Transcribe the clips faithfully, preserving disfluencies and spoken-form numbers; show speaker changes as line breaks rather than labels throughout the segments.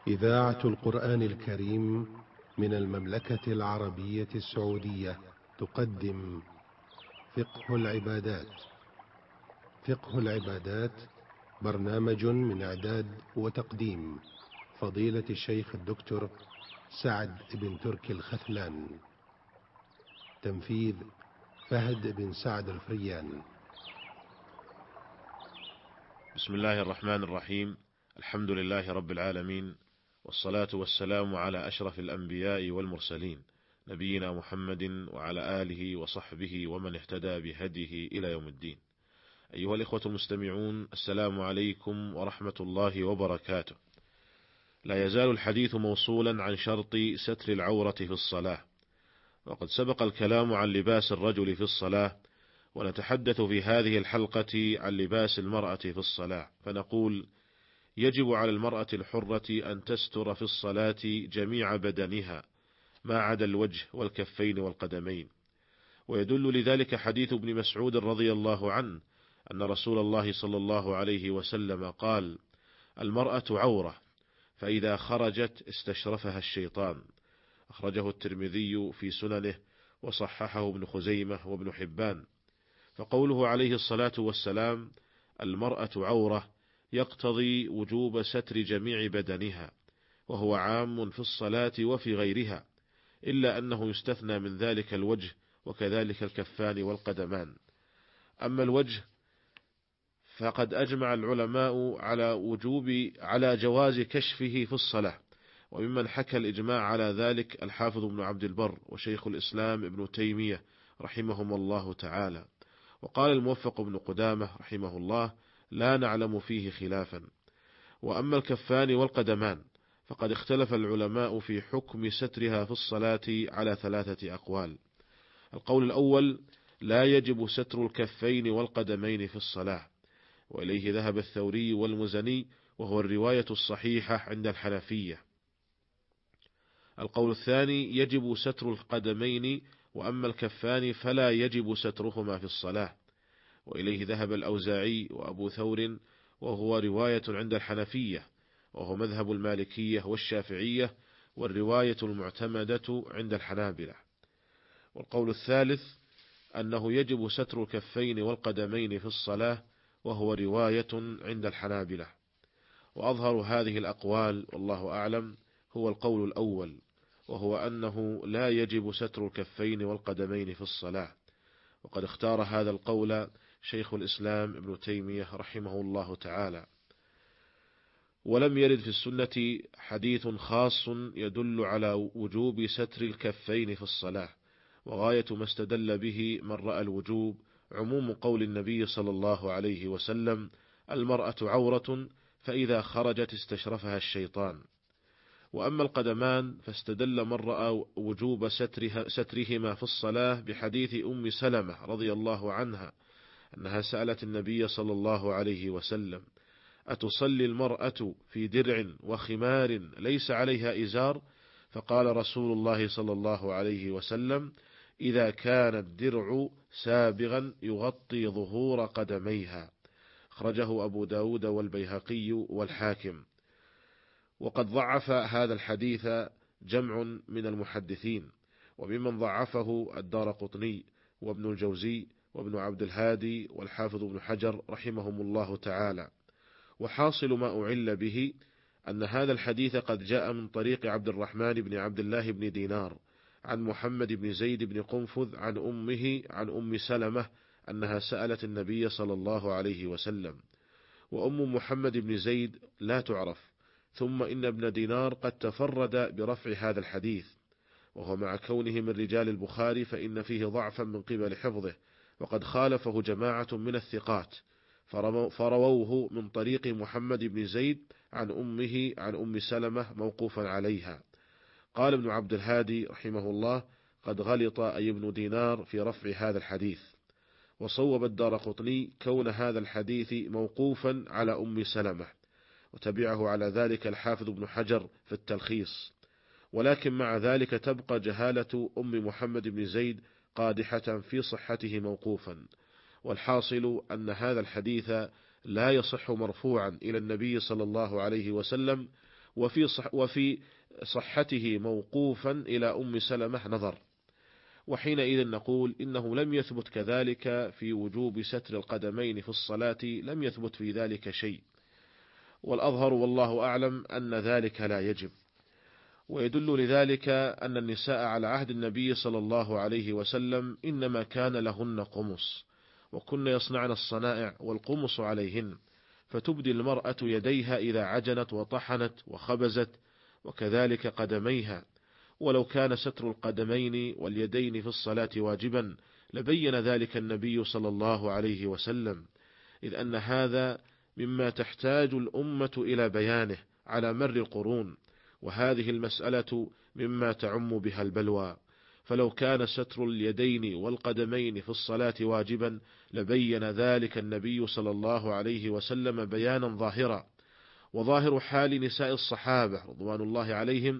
إذاعة القرآن الكريم من المملكة العربية السعودية تقدم فقه العبادات. فقه العبادات برنامج من إعداد وتقديم فضيلة الشيخ الدكتور سعد بن تركي الخثلان. تنفيذ فهد بن سعد الفريان.
بسم الله الرحمن الرحيم. الحمد لله رب العالمين، والصلاة والسلام على أشرف الأنبياء والمرسلين، نبينا محمد وعلى آله وصحبه ومن اهتدى بهديه إلى يوم الدين. أيها الإخوة المستمعون، السلام عليكم ورحمة الله وبركاته. لا يزال الحديث موصولا عن شرط ستر العورة في الصلاة، وقد سبق الكلام عن لباس الرجل في الصلاة، ونتحدث في هذه الحلقة عن لباس المرأة في الصلاة، فنقول: يجب على المرأة الحرة أن تستر في الصلاة جميع بدنها ما عدا الوجه والكفين والقدمين. ويدل لذلك حديث ابن مسعود رضي الله عنه أن رسول الله صلى الله عليه وسلم قال: المرأة عورة، فإذا خرجت استشرفها الشيطان. أخرجه الترمذي في سننه، وصححه ابن خزيمة وابن حبان. فقوله عليه الصلاة والسلام المرأة عورة يقتضي وجوب ستر جميع بدنها، وهو عام في الصلاة وفي غيرها، إلا أنه يستثنى من ذلك الوجه، وكذلك الكفان والقدمان. أما الوجه فقد أجمع العلماء على وجوب على جواز كشفه في الصلاة، وممن حكى الإجماع على ذلك الحافظ ابن عبد البر وشيخ الإسلام ابن تيمية رحمهم الله تعالى. وقال الموفق ابن قدامة رحمه الله: لا نعلم فيه خلافا. وأما الكفان والقدمان فقد اختلف العلماء في حكم سترها في الصلاة على ثلاثة أقوال. القول الأول: لا يجب ستر الكفين والقدمين في الصلاة، وإليه ذهب الثوري والمزني، وهو الرواية الصحيحة عند الحنفية. القول الثاني: يجب ستر القدمين، وأما الكفان فلا يجب سترهما في الصلاة، وإليه ذهب الأوزاعي وأبو ثور، وهو رواية عند الحنفية، وهو مذهب المالكية والشافعية، والرواية المعتمدة عند الحنابلة. والقول الثالث: أنه يجب ستر الكفين والقدمين في الصلاة، وهو رواية عند الحنابلة. وأظهر هذه الأقوال والله أعلم هو القول الأول، وهو أنه لا يجب ستر الكفين والقدمين في الصلاة. وقد اختار هذا القول شيخ الإسلام ابن تيمية رحمه الله تعالى. ولم يرد في السنة حديث خاص يدل على وجوب ستر الكفين في الصلاة، وغاية ما استدل به من رأى الوجوب عموم قول النبي صلى الله عليه وسلم: المرأة عورة، فإذا خرجت استشرفها الشيطان. وأما القدمان فاستدل من رأى وجوب سترها سترهما في الصلاة بحديث أم سلمة رضي الله عنها أنها سألت النبي صلى الله عليه وسلم: أتصلي المرأة في درع وخمار ليس عليها إزار؟ فقال رسول الله صلى الله عليه وسلم: إذا كان الدرع سابغا يغطي ظهور قدميها. أخرجه أبو داود والبيهقي والحاكم. وقد ضعف هذا الحديث جمع من المحدثين، وممن ضعفه الدارقطني وابن الجوزي وابن عبد الهادي والحافظ ابن حجر رحمهم الله تعالى. وحاصل ما أعل به أن هذا الحديث قد جاء من طريق عبد الرحمن بن عبد الله بن دينار عن محمد بن زيد بن قنفذ عن أمه عن أم سلمة أنها سألت النبي صلى الله عليه وسلم. وأم محمد بن زيد لا تعرف، ثم إن ابن دينار قد تفرد برفع هذا الحديث، وهو مع كونه من رجال البخاري فإن فيه ضعفا من قبل حفظه، وقد خالفه جماعة من الثقات فرووه من طريق محمد بن زيد عن أمه عن أم سلمة موقوفا عليها. قال ابن عبد الهادي رحمه الله: قد غلط أي ابن دينار في رفع هذا الحديث. وصوب الدارقطني كون هذا الحديث موقوفا على أم سلمة، وتبعه على ذلك الحافظ ابن حجر في التلخيص. ولكن مع ذلك تبقى جهالة أم محمد بن زيد قادحة في صحته موقوفا. والحاصل أن هذا الحديث لا يصح مرفوعا إلى النبي صلى الله عليه وسلم، وفي, صح وفي صحته موقوفا إلى أم سلمة نظر، وحينئذ نقول إنه لم يثبت كذلك في وجوب ستر القدمين في الصلاة، لم يثبت في ذلك شيء، والأظهر والله أعلم أن ذلك لا يجب. ويدل لذلك أن النساء على عهد النبي صلى الله عليه وسلم إنما كان لهن قمص، وكن يصنعن الصنائع والقمص عليهن، فتبدي المرأة يديها إذا عجنت وطحنت وخبزت، وكذلك قدميها. ولو كان ستر القدمين واليدين في الصلاة واجبا لبين ذلك النبي صلى الله عليه وسلم، إذ أن هذا مما تحتاج الأمة إلى بيانه على مر القرون، وهذه المسألة مما تعم بها البلوى. فلو كان ستر اليدين والقدمين في الصلاة واجبا لبين ذلك النبي صلى الله عليه وسلم بيانا ظاهرا. وظاهر حال نساء الصحابة رضوان الله عليهم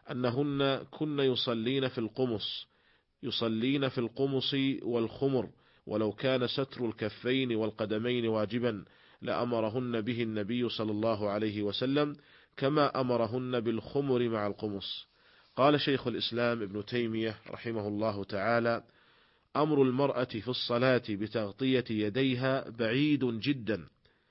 أنهن كن يصلين في القمص يصلين في القمص والخمر، ولو كان ستر الكفين والقدمين واجبا لأمرهن به النبي صلى الله عليه وسلم كما أمرهن بالخمر مع القمص. قال شيخ الإسلام ابن تيمية رحمه الله تعالى: أمر المرأة في الصلاة بتغطية يديها بعيد جدا،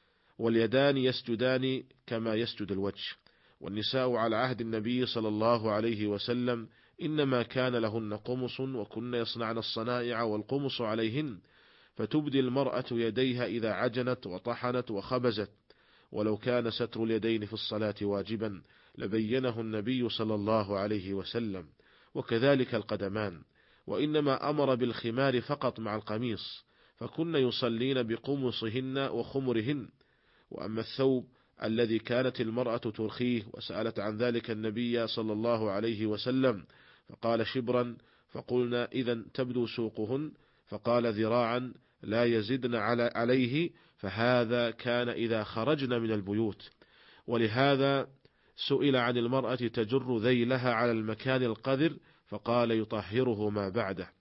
واليدان يسجدان كما يسجد الوجه. والنساء على عهد النبي صلى الله عليه وسلم إنما كان لهن قمص، وكن يصنعن الصنائع والقمص عليهن، فتبدي المرأة يديها إذا عجنت وطحنت وخبزت. ولو كان ستر اليدين في الصلاة واجبا لبينه النبي صلى الله عليه وسلم، وكذلك القدمان. وإنما أمر بالخمار فقط مع القميص، فكن يصلين بقمصهن وخمرهن. وأما الثوب الذي كانت المرأة ترخيه وسألت عن ذلك النبي صلى الله عليه وسلم فقال شبرا، فقلنا إذن تبدو سوقهن، فقال ذراعا لا يزدن عليه، فهذا كان إذا خرجنا من البيوت. ولهذا سئل عن المرأة تجر ذيلها على المكان القذر، فقال يطهره ما بعده.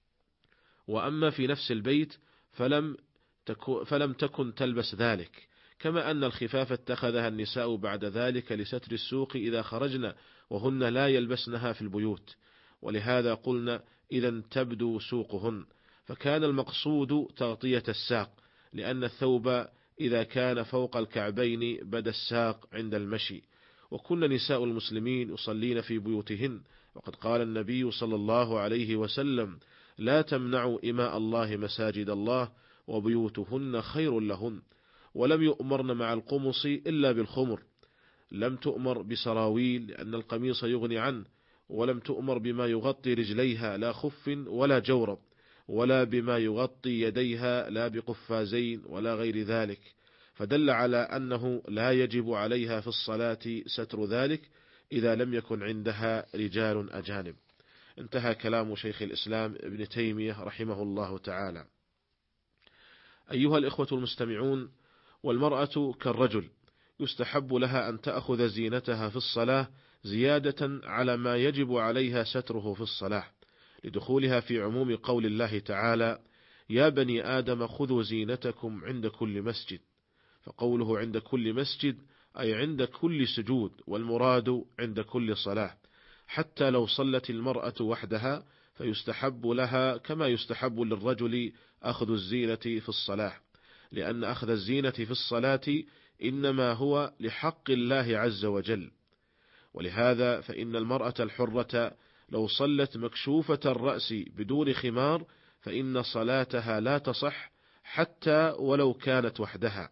وأما في نفس البيت فلم تكن, فلم تكن تلبس ذلك، كما أن الخفاف اتخذها النساء بعد ذلك لستر السوق إذا خرجنا، وهن لا يلبسنها في البيوت. ولهذا قلنا إذا تبدو سوقهن، فكان المقصود تغطية الساق، لأن الثوب إذا كان فوق الكعبين بدا الساق عند المشي. وكن نساء المسلمين يصلين في بيوتهن، وقد قال النبي صلى الله عليه وسلم: لا تمنعوا إماء الله مساجد الله، وبيوتهن خير لهن. ولم يؤمرن مع القمص إلا بالخمر، لم تؤمر بسراويل لأن القميص يغني عنه، ولم تؤمر بما يغطي رجليها لا خف ولا جورب، ولا بما يغطي يديها لا بقفازين ولا غير ذلك، فدل على أنه لا يجب عليها في الصلاة ستر ذلك إذا لم يكن عندها رجال أجانب. انتهى كلام شيخ الإسلام ابن تيمية رحمه الله تعالى. أيها الإخوة المستمعون، والمرأة كالرجل يستحب لها أن تأخذ زينتها في الصلاة زيادة على ما يجب عليها ستره في الصلاة، لدخولها في عموم قول الله تعالى: يا بني آدم خذوا زينتكم عند كل مسجد. فقوله عند كل مسجد أي عند كل سجود، والمراد عند كل صلاة، حتى لو صلت المرأة وحدها فيستحب لها كما يستحب للرجل أخذ الزينة في الصلاة، لأن أخذ الزينة في الصلاة إنما هو لحق الله عز وجل. ولهذا فإن المرأة الحرة لو صلت مكشوفة الرأس بدون خمار فإن صلاتها لا تصح حتى ولو كانت وحدها.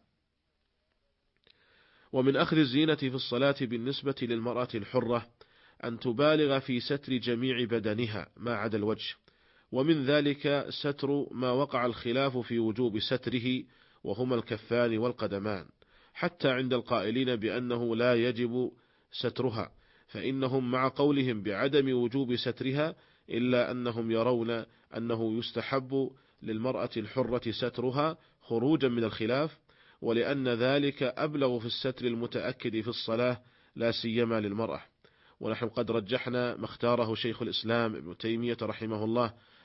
ومن أخذ الزينة في الصلاة بالنسبة للمرأة الحرة أن تبالغ في ستر جميع بدنها ما عدا الوجه، ومن ذلك ستر ما وقع الخلاف في وجوب ستره، وهما الكفان والقدمان، حتى عند القائلين بأنه لا يجب سترها، فإنهم مع قولهم بعدم وجوب سترها إلا أنهم يرون أنه يستحب للمرأة الحرة سترها خروجا من الخلاف، ولأن ذلك أبلغ في الستر المتأكد في الصلاة لا سيما للمرأة. ونحن قد رجحنا ما اختاره شيخ الإسلام ابن تيمية رحمه الله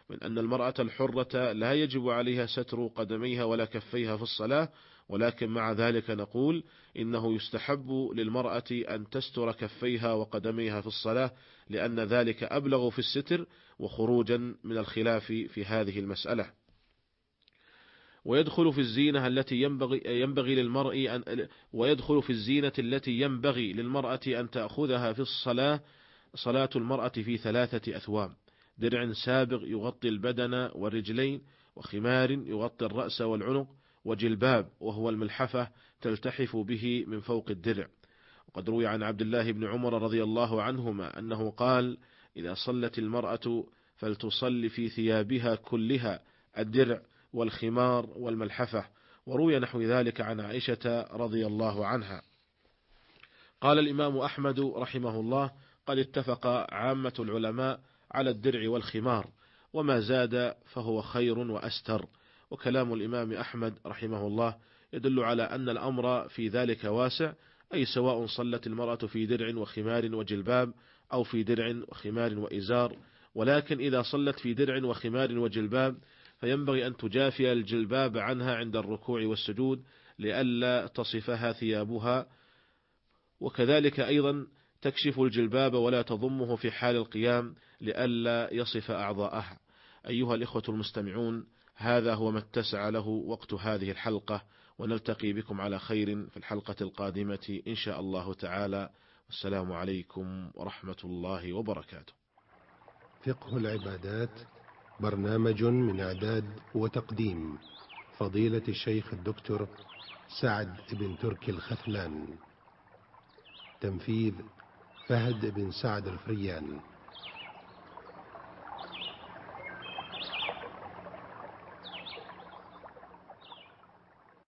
من أن المرأة الحرة لا يجب عليها ستر قدميها ولا كفيها في الصلاة، ولكن مع ذلك نقول إنه يستحب للمرأة أن تستر كفيها وقدميها في الصلاة، لأن ذلك أبلغ في الستر وخروجا من الخلاف في هذه المسألة. ويدخل في الزينة التي ينبغي ينبغي للمرء أن ويدخل في الزينة التي ينبغي للمرأة أن تأخذها في الصلاة صلاة المرأة في ثلاثة أثواب: درع سابغ يغطي البدن والرجلين، وخمار يغطي الرأس والعنق، وجلباب وهو الملحفة تلتحف به من فوق الدرع. وقد روي عن عبد الله بن عمر رضي الله عنهما أنه قال: إذا صلت المرأة فلتصل في ثيابها كلها الدرع والخمار والملحفة. وروي نحو ذلك عن عائشة رضي الله عنها. قال الإمام أحمد رحمه الله: قد اتفق عامة العلماء على الدرع والخمار، وما زاد فهو خير وأستر. وكلام الإمام أحمد رحمه الله يدل على أن الأمر في ذلك واسع، أي سواء صلت المرأة في درع وخمار وجلباب أو في درع وخمار وإزار. ولكن إذا صلت في درع وخمار وجلباب فينبغي أن تجافي الجلباب عنها عند الركوع والسجود لئلا تصفها ثيابها، وكذلك أيضا تكشف الجلباب ولا تضمه في حال القيام لئلا يصف أعضاءها. أيها الإخوة المستمعون، هذا هو ما اتسع له وقت هذه الحلقة، ونلتقي بكم على خير في الحلقة القادمة إن شاء الله تعالى. والسلام عليكم ورحمة الله وبركاته.
فقه العبادات، برنامج من إعداد وتقديم فضيلة الشيخ الدكتور سعد بن تركي الخثلان. تنفيذ فهد بن سعد الفريان.